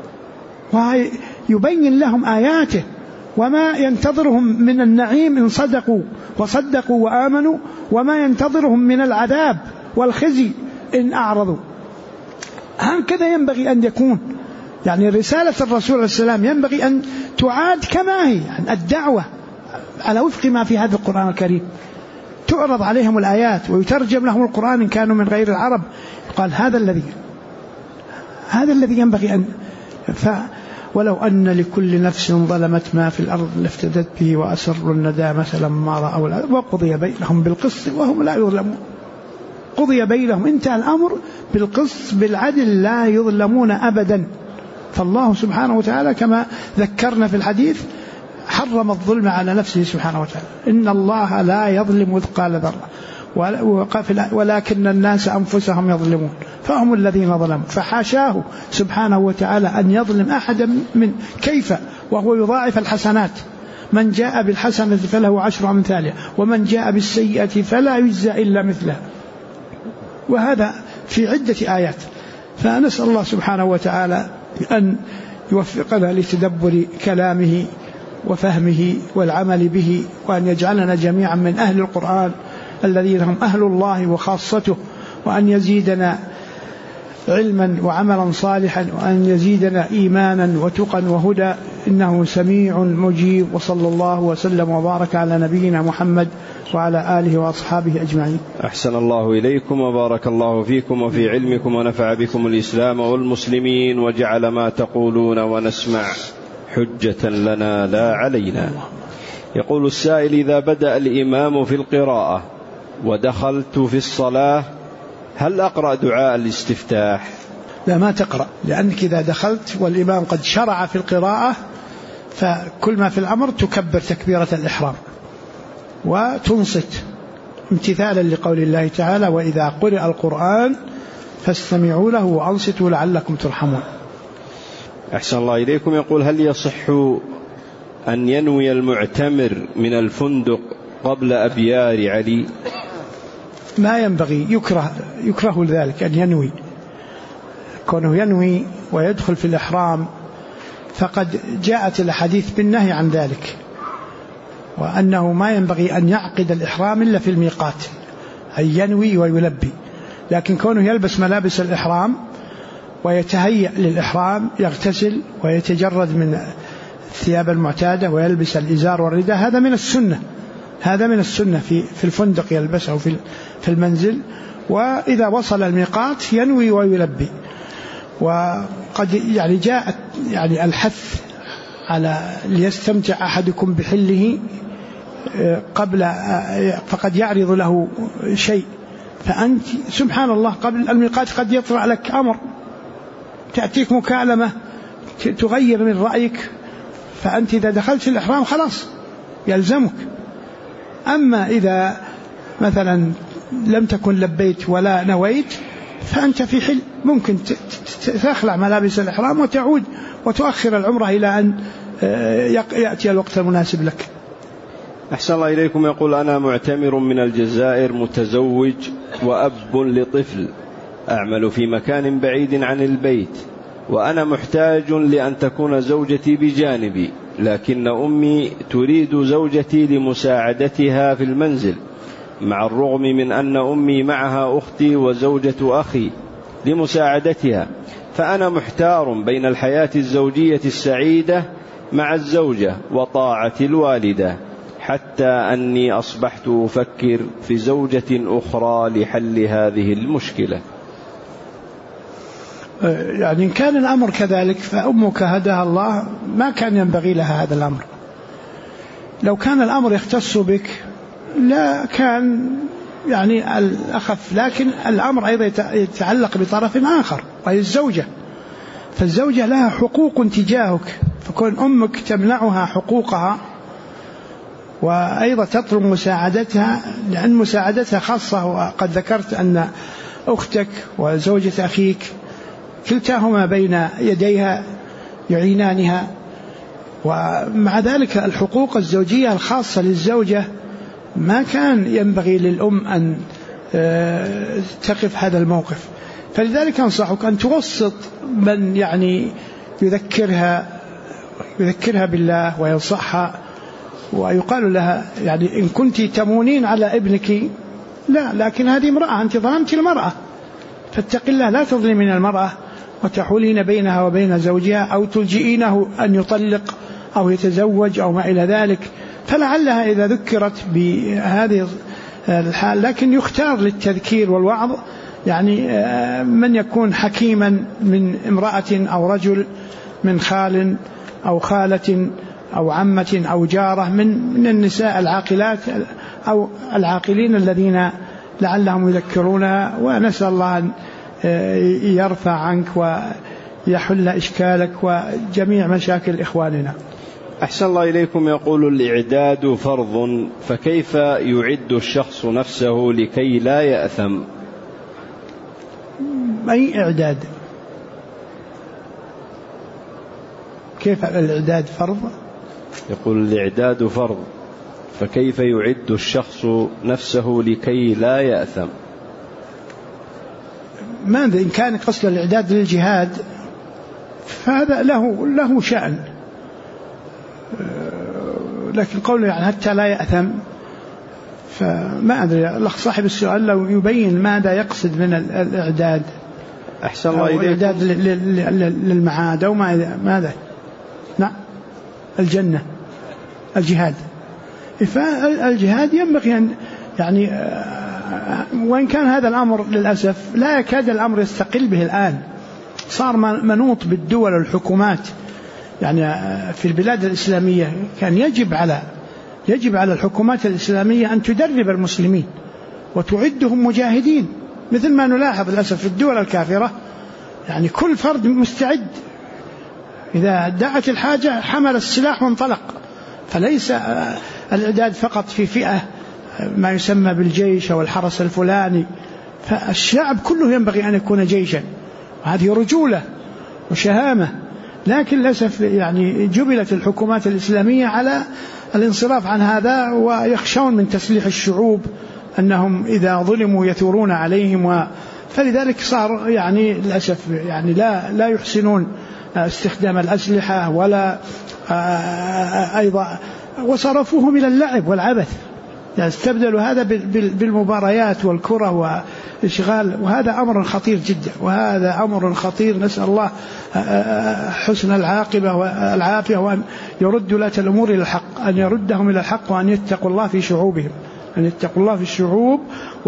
ويبين لهم آياته وما ينتظرهم من النعيم إن صدقوا وآمنوا، وما ينتظرهم من العذاب والخزي إن أعرضوا. هكذا ينبغي أن يكون، يعني رسالة الرسول عليه السلام ينبغي أن تعاد كما هي، يعني الدعوة على وفق ما في هذا القرآن الكريم، تعرض عليهم الآيات ويترجم لهم القرآن إن كانوا من غير العرب، قال هذا الذي ينبغي أن ولو أن لكل نفس ظلمت ما في الأرض لافتدت به وأسروا الندامة لما رأوا وقضي بينهم بالقسط وهم لا يظلمون. قضي بينهم، انتهى الأمر بالقسط بالعدل، لا يظلمون أبدا. فالله سبحانه وتعالى كما ذكرنا في الحديث حرم الظلم على نفسه سبحانه وتعالى، إن الله لا يظلم مثقال ذرة ولكن الناس أنفسهم يظلمون فهم الذين ظلموا. فحاشاه سبحانه وتعالى أن يظلم أحدا من كيف وهو يضاعف الحسنات، من جاء بالحسنة فله 10 أمثالها ومن جاء بالسيئة فلا يجزى إلا مثلها، وهذا في عدة آيات. فنسأل الله سبحانه وتعالى أن يوفقنا لتدبر كلامه وفهمه والعمل به، وأن يجعلنا جميعا من أهل القرآن الذين هم أهل الله وخاصته، وأن يزيدنا علما وعملا صالحا، وأن يزيدنا إيمانا وتقا وهدى، إنه سميع مجيب. وصلى الله وسلم وبارك على نبينا محمد وعلى آله وأصحابه أجمعين. أحسن الله إليكم وبارك الله فيكم وفي علمكم ونفع بكم الإسلام والمسلمين، وجعل ما تقولون ونسمع حجة لنا لا علينا. يقول السائل: إذا بدأ الإمام في القراءة ودخلت في الصلاة هل أقرأ دعاء الاستفتاح؟ لا، ما تقرأ، لأنك إذا دخلت والإمام قد شرع في القراءة فكل ما في الأمر تكبر تكبيرة الإحرام وتنصت امتثالا لقول الله تعالى: وإذا قرئ القرآن فاستمعوا له وأنصتوا لعلكم ترحمون. أحسن الله إليكم. يقول: هل يصح أن ينوي المعتمر من الفندق قبل أبيار علي؟ ما ينبغي، يكره ذلك أن ينوي، كونه ينوي ويدخل في الإحرام فقد جاءت الحديث بالنهي عن ذلك، وأنه ما ينبغي أن يعقد الإحرام إلا في الميقات، أي ينوي ويلبي. لكن كونه يلبس ملابس الإحرام ويتهيأ للإحرام، يغتسل ويتجرد من الثياب المعتادة ويلبس الإزار والرداء، هذا من السنة في الفندق يلبسه في المنزل. وإذا وصل الميقات ينوي ويلبي. وقد يعني جاءت يعني الحث على ليستمتع أحدكم بحله قبل، فقد يعرض له شيء، فأنت سبحان الله قبل الميقات قد يطرأ لك أمر، تأتيك مكالمة تغير من رأيك، فأنت إذا دخلت في الإحرام خلاص يلزمك. أما إذا مثلا لم تكن لبيت ولا نويت فأنت في حل، ممكن تخلع ملابس الإحرام وتعود وتؤخر العمرة إلى أن يأتي الوقت المناسب لك. أحسن الله إليكم. يقول: أنا معتمر من الجزائر متزوج وأب لطفل، أعمل في مكان بعيد عن البيت، وأنا محتاج لأن تكون زوجتي بجانبي، لكن أمي تريد زوجتي لمساعدتها في المنزل، مع الرغم من أن أمي معها أختي وزوجة أخي لمساعدتها، فأنا محتار بين الحياة الزوجية السعيدة مع الزوجة وطاعة الوالدة، حتى أني أصبحت أفكر في زوجة أخرى لحل هذه المشكلة. يعني إن كان الأمر كذلك فأمك هداها الله ما كان ينبغي لها هذا الأمر. لو كان الأمر يختص بك لا كان يعني الأخف، لكن الأمر أيضا يتعلق بطرف آخر وهي الزوجة، فالزوجة لها حقوق تجاهك، فكون أمك تمنعها حقوقها وأيضا تطلب مساعدتها، لأن مساعدتها خاصة. وقد ذكرت أن أختك وزوجة أخيك كلتاهما بين يديها يعينانها، ومع ذلك الحقوق الزوجية الخاصة للزوجة ما كان ينبغي للأم أن تقف هذا الموقف. فلذلك أنصحك أن توسط من يعني يذكرها بالله وينصحها، ويقال لها يعني إن كنت تمونين على ابنك لا، لكن هذه امرأة، أنت ظلمت المرأة، فاتق الله لا تظلمين المرأة وتحولين بينها وبين زوجها أو تلجئينه أن يطلق أو يتزوج أو ما إلى ذلك. فلعلها إذا ذكرت بهذه الحال، لكن يختار للتذكير والوعظ يعني من يكون حكيما من امرأة أو رجل، من خال أو خالة أو عمة أو جارة، من النساء العاقلات أو العاقلين الذين لعلهم يذكرونها. ونسأل الله أن يرفع عنك ويحل إشكالك وجميع مشاكل إخواننا. أحسن الله إليكم. يقول الإعداد فرض، فكيف يعد الشخص نفسه لكي لا يأثم؟ أي إعداد؟ كيف الإعداد فرض؟ يقول الإعداد فرض، فكيف يعد الشخص نفسه لكي لا يأثم؟ ماذا إن كان قصد الإعداد للجهاد فهذا له شأن، لكن قوله يعني حتى لا يأثم فما أدري. الأخ صاحب السؤال لو يبين ماذا يقصد من الإعداد. أحسن الله إليكم. إعداد للمعاد أو ماذا؟ نعم الجنة، الجهاد. فالجهاد ينبغي أن يعني وإن كان هذا الأمر للأسف لا يكاد الأمر يستقل به الآن، صار منوط بالدول والحكومات. يعني في البلاد الإسلامية كان يجب على الحكومات الإسلامية أن تدرب المسلمين وتعدهم مجاهدين، مثل ما نلاحظ للأسف في الدول الكافرة. يعني كل فرد مستعد، إذا دعت الحاجة حمل السلاح وانطلق. فليس الإعداد فقط في فئة ما يسمى بالجيش أو الحرس الفلاني، فالشعب كله ينبغي أن يكون جيشا، وهذه رجولة وشهامة. لكن للأسف يعني جبلت الحكومات الإسلامية على الانصراف عن هذا، ويخشون من تسليح الشعوب أنهم إذا ظلموا يثورون عليهم، فلذلك صار يعني للأسف يعني لا يحسنون استخدام الأسلحة ولا أيضا، وصرفوهم إلى اللعب والعبث. يعني استبدلوا هذا بالمباريات والكرة وإشغال، وهذا أمر خطير جدا، وهذا أمر خطير. نسأل الله حسن العاقبة والعافية، وأن يرد ولاة الأمور إلى الحق، أن يردهم إلى الحق، وأن يتقوا الله في شعوبهم، أن يتقوا الله في الشعوب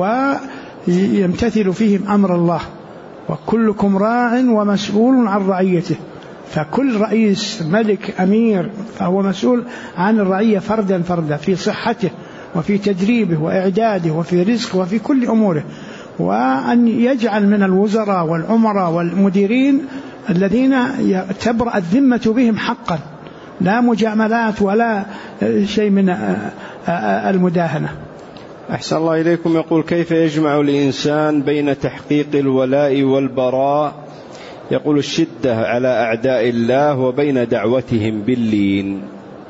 ويمتثلوا فيهم أمر الله. وكلكم راع ومسؤول عن رعيته، فكل رئيس ملك أمير فهو مسؤول عن الرعية فردا فردا، في صحته وفي تدريبه وإعداده وفي رزقه وفي كل أموره. وأن يجعل من الوزراء والأمراء والمديرين الذين تبرأ الذمة بهم حقا، لا مجاملات ولا شيء من المداهنة. أحسن الله إليكم. يقول كيف يجمع الإنسان بين تحقيق الولاء والبراء، يقول الشدة على أعداء الله، وبين دعوتهم باللين؟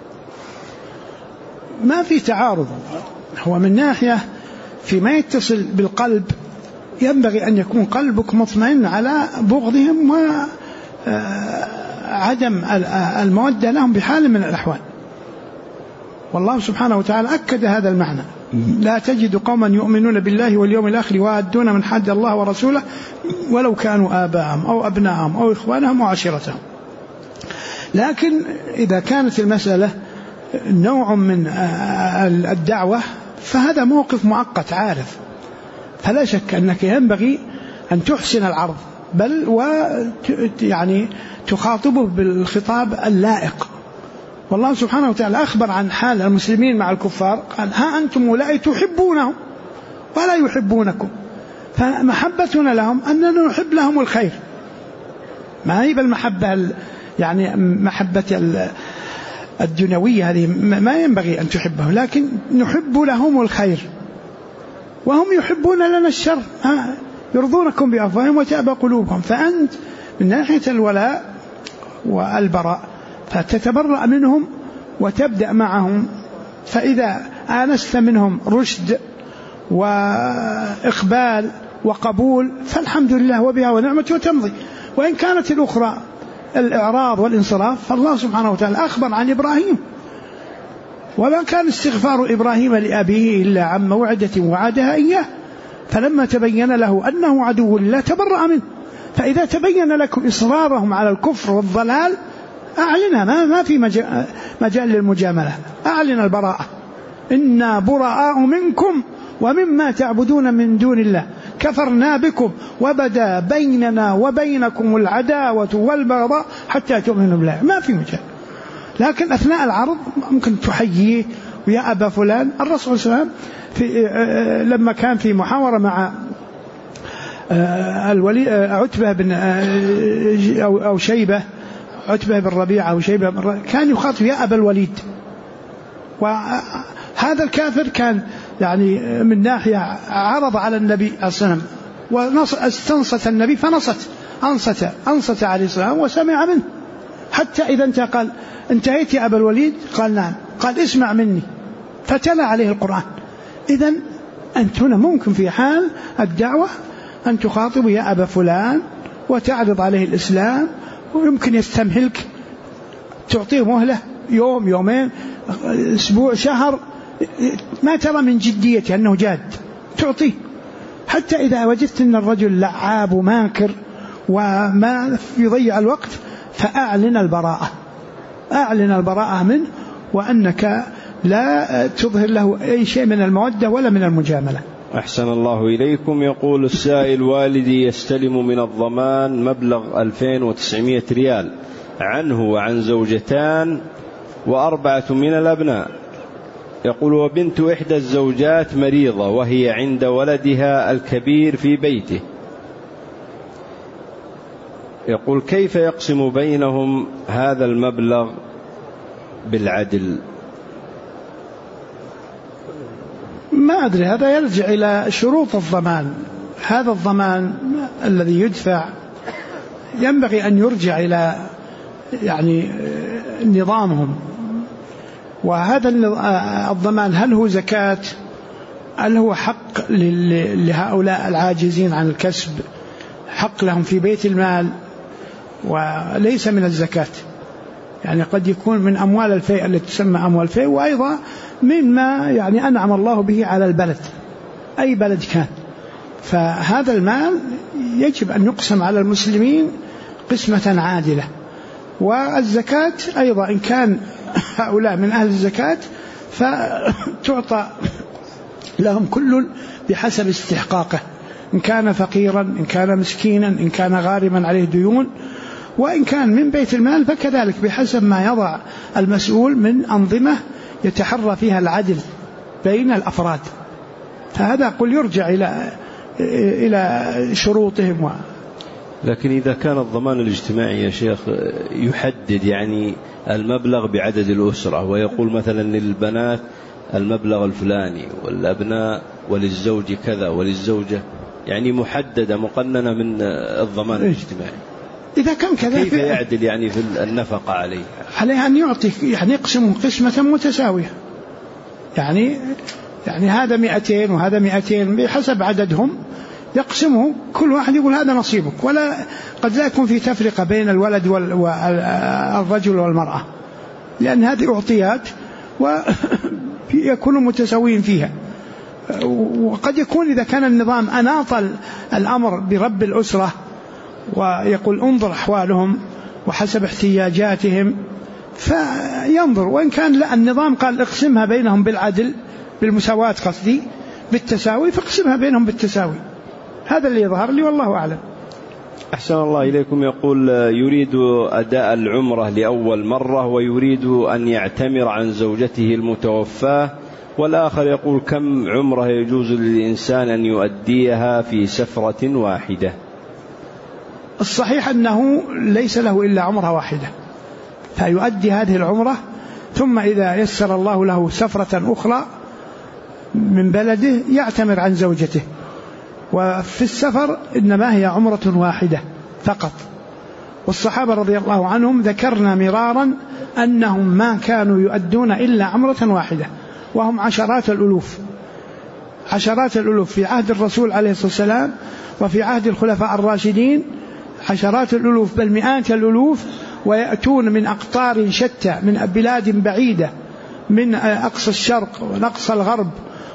ما في تعارض. هو من ناحية فيما يتصل بالقلب ينبغي أن يكون قلبك مطمئن على بغضهم وعدم المودة لهم بحال من الأحوال، والله سبحانه وتعالى أكد هذا المعنى: لا تجد قوما يؤمنون بالله واليوم الآخر يوادون من حد الله ورسوله ولو كانوا آباءهم أو أبناءهم أو إخوانهم وعشيرتهم. لكن إذا كانت المسألة نوع من الدعوة فهذا موقف مؤقت عارف، فلا شك أنك ينبغي أن تحسن العرض، بل يعني تخاطبه بالخطاب اللائق. والله سبحانه وتعالى أخبر عن حال المسلمين مع الكفار، قال: ها أنتم أولئك تحبونهم ولا يحبونكم، فمحبتنا لهم أننا نحب لهم الخير، ما هي بالمحبة يعني محبة الدنيوية، هذه ما ينبغي أن تحبه، لكن نحب لهم الخير وهم يحبون لنا الشر، يرضونكم بأفواههم وتأبى قلوبهم. فأنت من ناحية الولاء والبراء فتتبرأ منهم وتبدأ معهم، فإذا آنست منهم رشد وإقبال وقبول فالحمد لله وبها ونعمة وتمضي. وإن كانت الأخرى الإعراض والانصراف فالله سبحانه وتعالى أخبر عن إبراهيم: وما كان استغفار إبراهيم لأبيه إلا عن موعدة وعدها إياه فلما تبين له أنه عدو لله تبرأ منه. فإذا تبين لكم إصرارهم على الكفر والضلال أعلنها، ما في مجال للمجاملة، أعلن البراءة. إنا براء منكم ومما تعبدون من دون الله كفرنا بكم وبدا بيننا وبينكم العداوة والبغضاء حتى تؤمنوا بالله. ما في مجال. لكن أثناء العرض ممكن تحييه ويا أبا فلان. الرسول صلى الله عليه وسلم لما كان في محاورة مع عتبة بن أو شيبة، عتبة بن ربيعة أو شيبة بن ربيعة، كان يخاطب يا أبا الوليد. وهذا الكافر كان يعني من ناحية عرض على النبي صلى الله عليه وسلم واستنصت النبي أنصت عليه السلام وسمع منه، حتى إذا انتهى قال انتهيت يا أبا الوليد؟ قال نعم. قال اسمع مني، فتلا عليه القرآن. إذن أنت هنا ممكن في حال الدعوة أن تخاطب يا أبا فلان وتعرض عليه الإسلام، ويمكن يستمهلك، تعطيه مهلة يوم يومين أسبوع شهر، ما ترى من جديته أنه جاد تعطيه، حتى إذا وجدت أن الرجل لعاب وماكر وما يضيع الوقت فأعلن البراءة، أعلن البراءة منه، وأنك لا تظهر له أي شيء من المودة ولا من المجاملة. أحسن الله إليكم. يقول السائل: والدي يستلم من الضمان مبلغ 2900 ريال عنه وعن زوجتان و4 من الأبناء. يقول: وبنت إحدى الزوجات مريضة وهي عند ولدها الكبير في بيته. يقول: كيف يقسم بينهم هذا المبلغ بالعدل؟ ما أدري، هذا يرجع إلى شروط الضمان. هذا الضمان الذي يدفع ينبغي أن يرجع إلى يعني نظامهم. وهذا الضمان هل هو زكاة، هل هو حق لهؤلاء العاجزين عن الكسب، حق لهم في بيت المال وليس من الزكاة. يعني قد يكون من أموال الفيء التي تسمى أموال الفيء، وأيضا مما يعني أنعم الله به على البلد أي بلد كان. فهذا المال يجب أن يقسم على المسلمين قسمة عادلة. والزكاة أيضا إن كان هؤلاء من أهل الزكاة فتعطى لهم كل بحسب استحقاقه، إن كان فقيرا، إن كان مسكينا، إن كان غارما عليه ديون، وإن كان من بيت المال فكذلك بحسب ما يضع المسؤول من أنظمة يتحرى فيها العدل بين الأفراد. فهذا قل يرجع إلى شروطهم. لكن إذا كان الضمان الاجتماعي يا شيخ يحدد يعني المبلغ بعدد الأسرة، ويقول مثلا للبنات المبلغ الفلاني والأبناء وللزوج كذا وللزوجة، يعني محددة مقننة من الضمان الاجتماعي، إذا كان كذا كيف يعدل يعني في النفقة عليه؟ عليه أن يعطي يعني يقسم قسمة متساوية، يعني هذا 200 وهذا 200 بحسب عددهم يقسمه، كل واحد يقول هذا نصيبك. ولا قد لا يكون في تفرقة بين الولد والرجل والمرأة، لأن هذه أعطيات ويكونوا متساويين فيها. وقد يكون إذا كان النظام أناط الأمر برب الأسرة ويقول انظر أحوالهم وحسب احتياجاتهم فينظر، وإن كان لا النظام قال اقسمها بينهم بالعدل بالمساواة، قصدي بالتساوي، فاقسمها بينهم بالتساوي. هذا اللي يظهر لي والله أعلم. أحسن الله إليكم. يقول يريد أداء العمرة لأول مرة ويريد أن يعتمر عن زوجته المتوفاة، والآخر يقول كم عمرة يجوز للإنسان أن يؤديها في سفرة واحدة؟ الصحيح أنه ليس له إلا عمرة واحدة، فيؤدي هذه العمرة، ثم إذا يسر الله له سفرة أخرى من بلده يعتمر عن زوجته. وفي السفر إنما هي عمرة واحدة فقط. والصحابة رضي الله عنهم ذكرنا مرارا أنهم ما كانوا يؤدون إلا عمرة واحدة، وهم عشرات الألوف في عهد الرسول عليه الصلاة والسلام، وفي عهد الخلفاء الراشدين عشرات الألوف بل مئات الألوف، ويأتون من أقطار شتى من بلاد بعيدة من أقصى الشرق وأقصى الغرب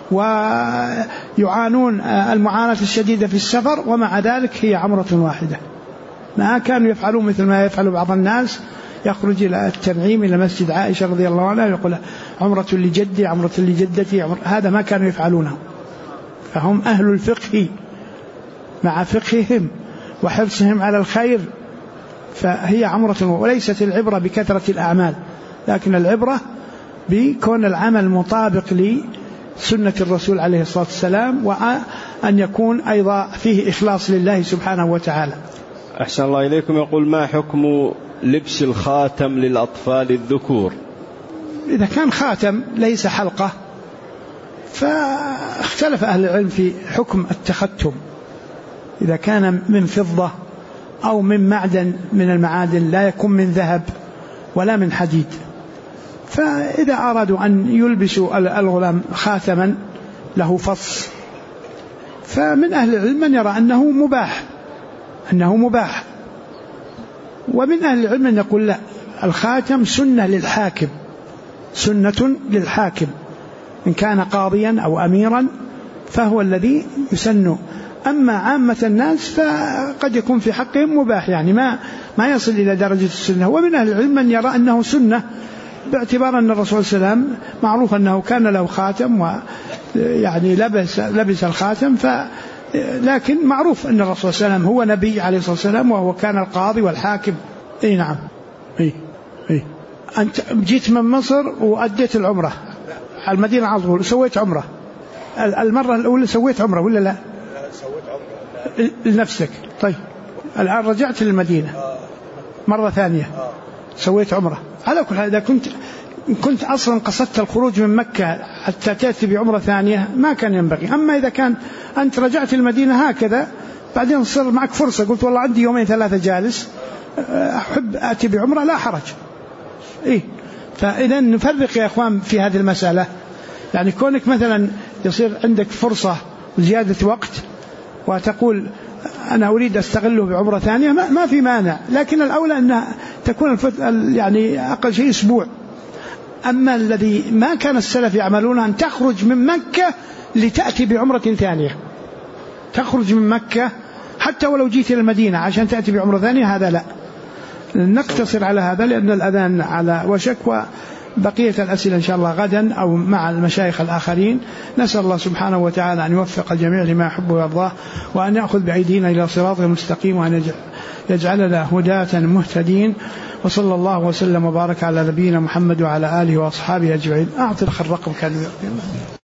ويعانون المعاناة الشديدة في السفر، ومع ذلك هي عمرة واحدة. ما كانوا يفعلون مثل ما يفعل بعض الناس، يخرج إلى التنعيم إلى مسجد عائشة رضي الله عنها يقول عمرة لجدي عمرة لجدتي، هذا ما كانوا يفعلونه. فهم أهل الفقه مع فقههم وحرصهم على الخير، فهي عمرة. وليست العبرة بكثرة الأعمال، لكن العبرة بكون العمل مطابق لسنة الرسول عليه الصلاة والسلام، وأن يكون أيضا فيه إخلاص لله سبحانه وتعالى. أحسن الله إليكم. يقول: ما حكم لبس الخاتم للأطفال الذكور؟ إذا كان خاتم ليس حلقة فاختلف أهل العلم في حكم التختم. إذا كان من فضة أو من معدن من المعادن، لا يكون من ذهب ولا من حديد، فإذا أرادوا أن يلبسوا الغلام خاتما له فص، فمن أهل العلم من يرى أنه مباح، ومن أهل العلم من يقول لا، الخاتم سنة للحاكم إن كان قاضيا أو أميرا فهو الذي يسن. أما عامة الناس فقد يكون في حقهم مباح، يعني ما يصل إلى درجة السنة. ومن أهل العلم من يرى أنه سنة، باعتبار أن الرسول صلى الله عليه وسلم معروف أنه كان له خاتم، ويعني لبس الخاتم، لكن معروف أن الرسول صلى الله عليه وسلم هو نبي عليه الصلاة والسلام، وهو كان القاضي والحاكم. أي نعم. أنت جيت من مصر وأديت العمرة على المدينة على طول، سويت عمرة المرة الأولى، سويت عمرة ولا لا؟ سويت عمرة لنفسك. طيب الآن رجعت للمدينة مرة ثانية سويت عمرة. على كل حال إذا كنت أصلا قصدت الخروج من مكة حتى تأتي بعمرة ثانية ما كان ينبغي. أما إذا كان أنت رجعت المدينة هكذا بعدين صار معك فرصة، قلت والله عندي 2-3 جالس أحب أتي بعمرة، لا حرج. فإذا نفرق يا أخوان في هذه المسألة. يعني كونك مثلا يصير عندك فرصة وزيادة وقت وتقول أنا أريد أستغله بعمرة ثانية، ما في مانع، لكن الأولى أن تكون يعني أقل شيء أسبوع. أما الذي ما كان السلف يعملون أن تخرج من مكة لتأتي بعمرة ثانية، تخرج من مكة حتى ولو جيت إلى المدينة عشان تأتي بعمرة ثانية، هذا لا. نقتصر على هذا لأن الأذان على وشك، وبقية الأسئلة إن شاء الله غدا أو مع المشايخ الآخرين. نسأل الله سبحانه وتعالى أن يوفق الجميع لما يحب ويرضاه، وأن يأخذ بأيدينا إلى صراط المستقيم، وأن يجعلنا هداة مهتدين. وصلى الله وسلم وبارك على نبينا محمد وعلى آله وأصحابه أجمعين. أعطي الرقم كان